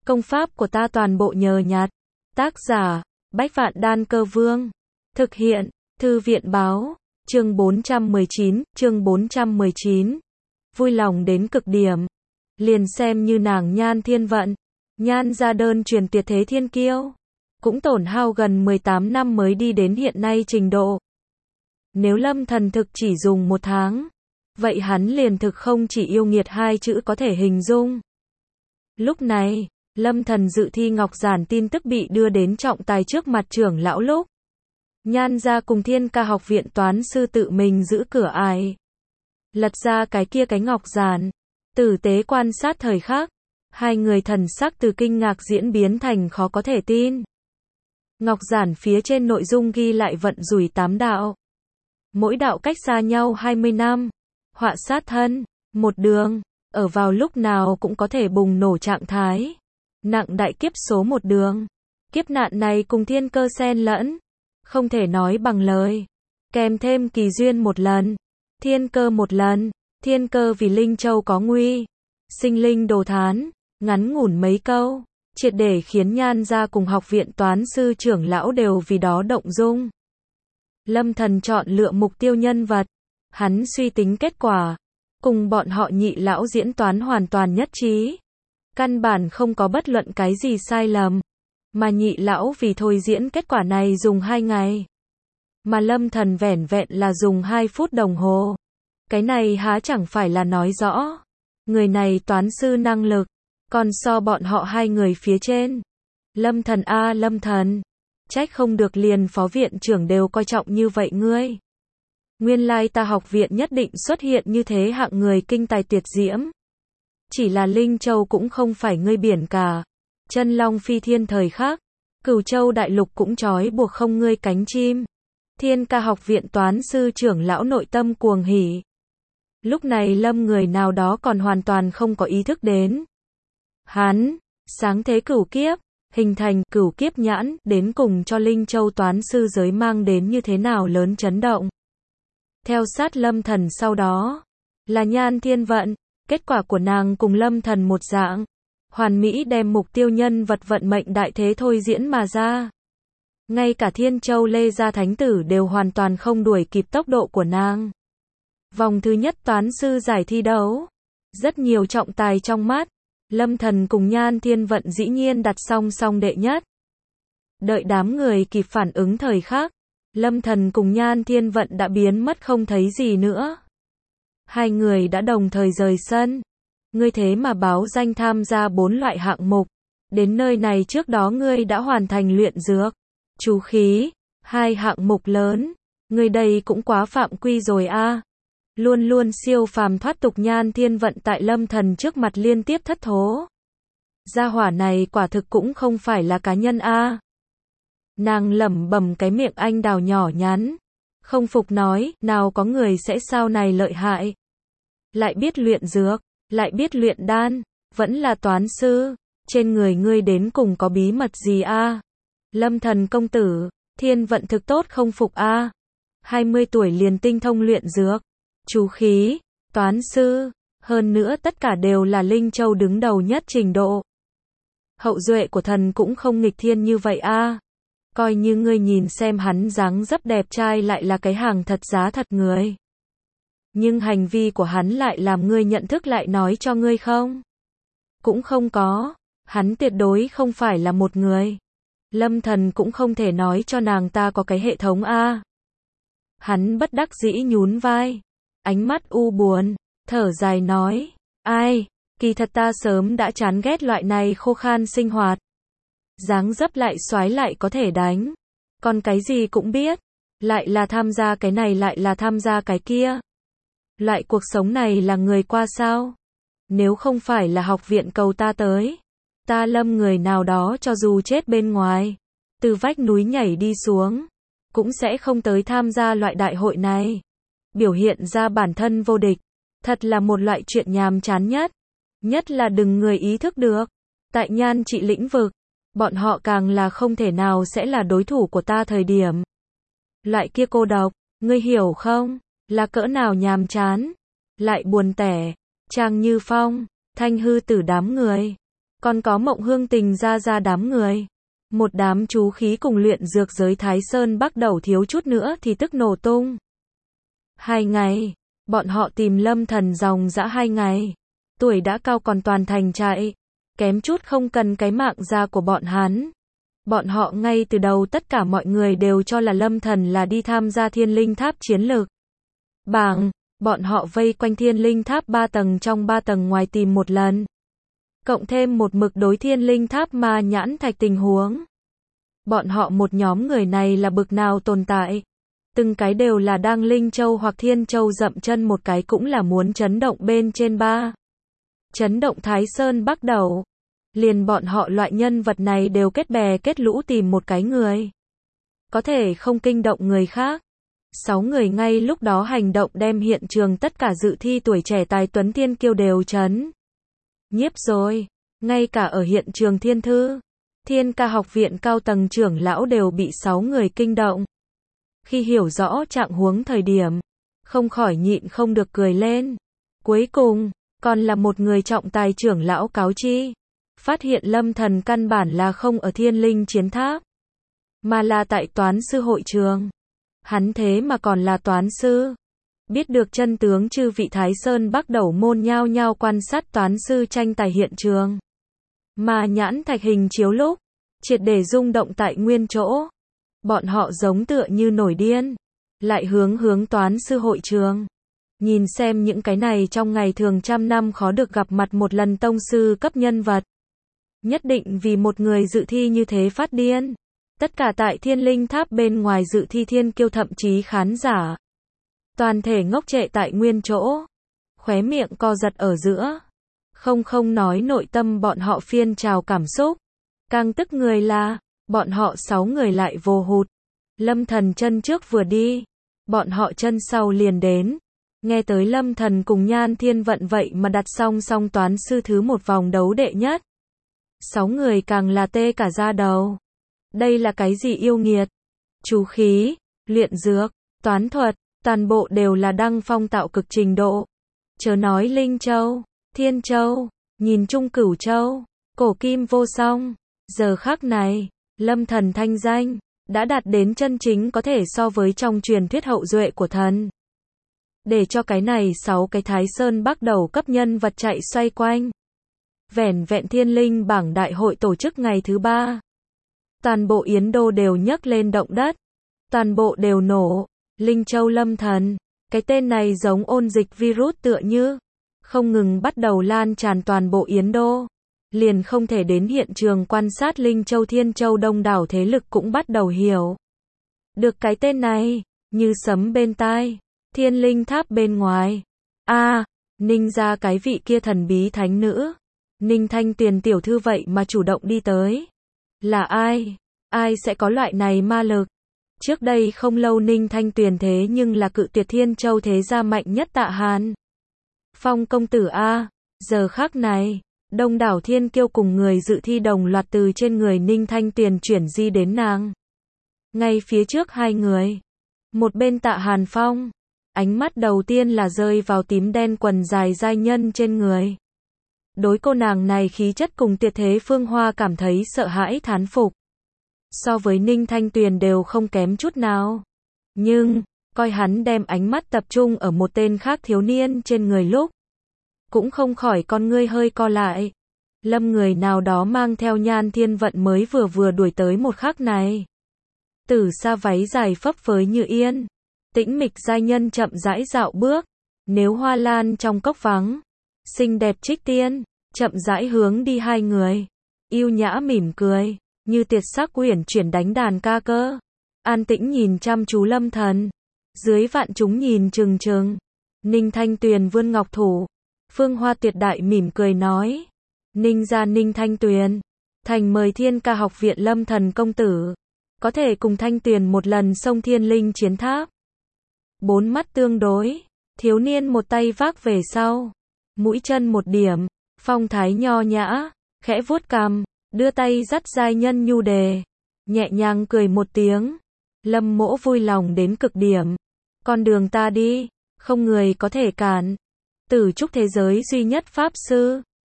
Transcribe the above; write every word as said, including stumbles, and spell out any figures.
Công pháp của ta toàn bộ nhờ nhặt. Tác giả, Bách Vạn Đan Cơ Vương. Thực hiện, Thư viện báo, chương bốn trăm mười chín, chương bốn trăm mười chín. Vui lòng đến cực điểm. Liền xem như nàng Nhan Thiên Vận. Nhan ra đơn truyền tuyệt thế thiên kiêu. Cũng tổn hao gần mười tám năm mới đi đến hiện nay trình độ. Nếu Lâm Thần thực chỉ dùng một tháng, vậy hắn liền thực không chỉ yêu nghiệt hai chữ có thể hình dung. Lúc này, Lâm Thần dự thi ngọc giản tin tức bị đưa đến trọng tài trước mặt trưởng lão lúc. Nhan ra cùng Thiên Ca học viện toán sư tự mình giữ cửa ải. Lật ra cái kia cái ngọc giản, tử tế quan sát thời khắc. Hai người thần sắc từ kinh ngạc diễn biến thành khó có thể tin. Ngọc giản phía trên nội dung ghi lại vận rủi tám đạo. Mỗi đạo cách xa nhau hai mươi năm. Họa sát thân, một đường, ở vào lúc nào cũng có thể bùng nổ trạng thái. Nặng đại kiếp số một đường. Kiếp nạn này cùng thiên cơ xen lẫn. Không thể nói bằng lời. Kèm thêm kỳ duyên một lần. Thiên cơ một lần. Thiên cơ vì Linh Châu có nguy. Sinh linh đồ thán. Ngắn ngủn mấy câu. Triệt để khiến Nhan ra cùng học viện toán sư trưởng lão đều vì đó động dung. Lâm Thần chọn lựa mục tiêu nhân vật. Hắn suy tính kết quả. Cùng bọn họ nhị lão diễn toán hoàn toàn nhất trí. Căn bản không có bất luận cái gì sai lầm. Mà nhị lão vì thôi diễn kết quả này dùng hai ngày. Mà Lâm Thần vẻn vẹn là dùng hai phút đồng hồ. Cái này há chẳng phải là nói rõ. Người này toán sư năng lực. Còn so bọn họ hai người phía trên. Lâm Thần a Lâm Thần. Trách không được liền phó viện trưởng đều coi trọng như vậy ngươi. Nguyên lai ta học viện nhất định xuất hiện như thế hạng người kinh tài tuyệt diễm. Chỉ là Linh Châu cũng không phải ngươi biển cả. Chân long phi thiên thời khắc. Cửu Châu đại lục cũng trói buộc không ngươi cánh chim. Thiên Ca học viện toán sư trưởng lão nội tâm cuồng hỉ. Lúc này Lâm người nào đó còn hoàn toàn không có ý thức đến. Hắn, sáng thế cửu kiếp, hình thành cửu kiếp nhãn, đến cùng cho Linh Châu toán sư giới mang đến như thế nào lớn chấn động. Theo sát Lâm Thần sau đó, là Nhan Thiên Vận, kết quả của nàng cùng Lâm Thần một dạng. Hoàn mỹ đem mục tiêu nhân vật vận mệnh đại thế thôi diễn mà ra. Ngay cả Thiên Châu Lê Gia Thánh Tử đều hoàn toàn không đuổi kịp tốc độ của nàng. Vòng thứ nhất toán sư giải thi đấu. Rất nhiều trọng tài trong mắt. Lâm Thần cùng Nhan Thiên Vận dĩ nhiên đặt song song đệ nhất. Đợi đám người kịp phản ứng thời khắc. Lâm Thần cùng Nhan Thiên Vận đã biến mất không thấy gì nữa. Hai người đã đồng thời rời sân. Ngươi thế mà báo danh tham gia bốn loại hạng mục. Đến nơi này trước đó ngươi đã hoàn thành luyện dược, chú khí, hai hạng mục lớn. Ngươi đây cũng quá phạm quy rồi a. Luôn luôn siêu phàm thoát tục Nhan Thiên Vận tại Lâm Thần trước mặt liên tiếp thất thố. Gia hỏa này quả thực cũng không phải là cá nhân a. Nàng lẩm bẩm cái miệng anh đào nhỏ nhắn. Không phục nói, nào có người sẽ sao này lợi hại. Lại biết luyện dược, lại biết luyện đan, vẫn là toán sư. Trên người ngươi đến cùng có bí mật gì a? Lâm Thần công tử, Thiên Vận thực tốt không phục a. hai mươi tuổi liền tinh thông luyện dược, chú khí, toán sư. Hơn nữa tất cả đều là Linh Châu đứng đầu nhất trình độ. Hậu duệ của thần cũng không nghịch thiên như vậy a. Coi như ngươi nhìn xem hắn dáng dấp đẹp trai lại là cái hàng thật giá thật người. Nhưng hành vi của hắn lại làm ngươi nhận thức lại nói cho ngươi không? Cũng không có. Hắn tuyệt đối không phải là một người. Lâm Thần cũng không thể nói cho nàng ta có cái hệ thống a. Hắn bất đắc dĩ nhún vai. Ánh mắt u buồn. Thở dài nói. Ai, kỳ thật ta sớm đã chán ghét loại này khô khan sinh hoạt. Dáng dấp lại xoái lại có thể đánh. Còn cái gì cũng biết. Lại là tham gia cái này lại là tham gia cái kia. Loại cuộc sống này là người qua sao? Nếu không phải là học viện cầu ta tới. Ta Lâm người nào đó cho dù chết bên ngoài. Từ vách núi nhảy đi xuống. Cũng sẽ không tới tham gia loại đại hội này. Biểu hiện ra bản thân vô địch. Thật là một loại chuyện nhàm chán nhất. Nhất là đừng người ý thức được. Tại nhan trị lĩnh vực. Bọn họ càng là không thể nào sẽ là đối thủ của ta thời điểm. Loại kia cô độc, ngươi hiểu không? Là cỡ nào nhàm chán. Lại buồn tẻ. Trang Như Phong, Thanh Hư Tử đám người. Còn có Mộng Hương Tình ra ra đám người. Một đám chú khí cùng luyện dược giới Thái Sơn Bắc đầu thiếu chút nữa thì tức nổ tung. Hai ngày, bọn họ tìm Lâm Thần dòng dã hai ngày. Tuổi đã cao còn toàn thành chạy, kém chút không cần cái mạng già của bọn hắn. Bọn họ ngay từ đầu tất cả mọi người đều cho là Lâm Thần là đi tham gia Thiên Linh Tháp chiến lược. Bảng, bọn họ vây quanh Thiên Linh Tháp ba tầng trong ba tầng ngoài tìm một lần. Cộng thêm một mực đối Thiên Linh Tháp ma nhãn thạch tình huống. Bọn họ một nhóm người này là bực nào tồn tại. Từng cái đều là đang Linh Châu hoặc Thiên Châu dậm chân, một cái cũng là muốn chấn động bên trên ba. Chấn động Thái Sơn Bắc đầu. Liền bọn họ loại nhân vật này đều kết bè kết lũ tìm một cái người. Có thể không kinh động người khác. Sáu người ngay lúc đó hành động đem hiện trường tất cả dự thi tuổi trẻ tài tuấn thiên kiêu đều chấn nhiếp rồi. Ngay cả ở hiện trường Thiên Thư, Thiên Ca học viện cao tầng trưởng lão đều bị sáu người kinh động. Khi hiểu rõ trạng huống thời điểm, không khỏi nhịn không được cười lên. Cuối cùng, còn là một người trọng tài trưởng lão cáo chi. Phát hiện Lâm Thần căn bản là không ở Thiên Linh Chiến Tháp, mà là tại toán sư hội trường. Hắn thế mà còn là toán sư. Biết được chân tướng, chư vị Thái Sơn Bắc đầu môn nhao nhao quan sát toán sư tranh tài hiện trường. Mà nhãn thạch hình chiếu lúc, triệt để rung động tại nguyên chỗ. Bọn họ giống tựa như nổi điên. Lại hướng hướng toán sư hội trường. Nhìn xem những cái này trong ngày thường trăm năm khó được gặp mặt một lần tông sư cấp nhân vật. Nhất định vì một người dự thi như thế phát điên. Tất cả tại Thiên Linh Tháp bên ngoài dự thi thiên kiêu thậm chí khán giả. Toàn thể ngốc trệ tại nguyên chỗ. Khóe miệng co giật ở giữa. Không không nói nội tâm bọn họ phiên trào cảm xúc. Càng tức người là, bọn họ sáu người lại vô hụt. Lâm Thần chân trước vừa đi. Bọn họ chân sau liền đến. Nghe tới Lâm Thần cùng Nhan Thiên Vận vậy mà đặt song song toán sư thứ một vòng đấu đệ nhất. Sáu người càng là tê cả da đầu. Đây là cái gì yêu nghiệt? Chú khí, luyện dược, toán thuật, toàn bộ đều là đăng phong tạo cực trình độ. Chớ nói Linh Châu, Thiên Châu, nhìn chung Cửu Châu, cổ kim vô song. Giờ khắc này, Lâm Thần thanh danh đã đạt đến chân chính có thể so với trong truyền thuyết hậu duệ của thần. Để cho cái này sáu cái Thái Sơn Bắc đầu cấp nhân vật chạy xoay quanh. Vẻn vẹn Thiên Linh bảng đại hội tổ chức ngày thứ ba. Toàn bộ Yến Đô đều nhấc lên động đất. Toàn bộ đều nổ. Linh Châu Lâm Thần. Cái tên này giống ôn dịch virus tựa như. Không ngừng bắt đầu lan tràn toàn bộ Yến Đô. Liền không thể đến hiện trường quan sát Linh Châu Thiên Châu đông đảo thế lực cũng bắt đầu hiểu. Được cái tên này. Như sấm bên tai. Thiên Linh Tháp bên ngoài. a à, Ninh ra cái vị kia thần bí thánh nữ. Ninh Thanh Tuyền tiểu thư vậy mà chủ động đi tới. Là ai? Ai sẽ có loại này ma lực? Trước đây không lâu Ninh Thanh Tuyền thế nhưng là cự tuyệt Thiên Châu thế gia mạnh nhất Tạ Hàn Phong công tử A. Giờ khắc này, đông đảo thiên kiêu cùng người dự thi đồng loạt từ trên người Ninh Thanh Tuyền chuyển di đến nàng. Ngay phía trước hai người. Một bên Tạ Hàn Phong. Ánh mắt đầu tiên là rơi vào tím đen quần dài giai nhân trên người. Đối cô nàng này khí chất cùng tuyệt thế phương hoa cảm thấy sợ hãi thán phục. So với Ninh Thanh Tuyền đều không kém chút nào. Nhưng, coi hắn đem ánh mắt tập trung ở một tên khác thiếu niên trên người lúc. Cũng không khỏi con ngươi hơi co lại. Lâm người nào đó mang theo Nhan Thiên Vận mới vừa vừa đuổi tới một khắc này. Tử sa váy dài phấp phới như yên. Tĩnh mịch giai nhân chậm rãi dạo bước. Nếu hoa lan trong cốc vắng. Xinh đẹp trích tiên, chậm rãi hướng đi hai người. Yêu nhã mỉm cười, như tiệt sắc uyển chuyển đánh đàn ca cơ. An tĩnh nhìn chăm chú Lâm Thần. Dưới vạn chúng nhìn chừng chừng. Ninh Thanh Tuyền vươn ngọc thủ. Phương Hoa tuyệt đại mỉm cười nói. Ninh gia Ninh Thanh Tuyền. Thành mời Thiên Ca học viện Lâm Thần công tử. Có thể cùng Thanh Tuyền một lần xông Thiên Linh Chiến Tháp. Bốn mắt tương đối. Thiếu niên một tay vác về sau. Mũi chân một điểm. Phong thái nho nhã. Khẽ vuốt cằm. Đưa tay dắt giai nhân nhu đề. Nhẹ nhàng cười một tiếng. Lâm Mỗ vui lòng đến cực điểm. Con đường ta đi. Không người có thể cản. Tử trúc thế giới duy nhất pháp sư.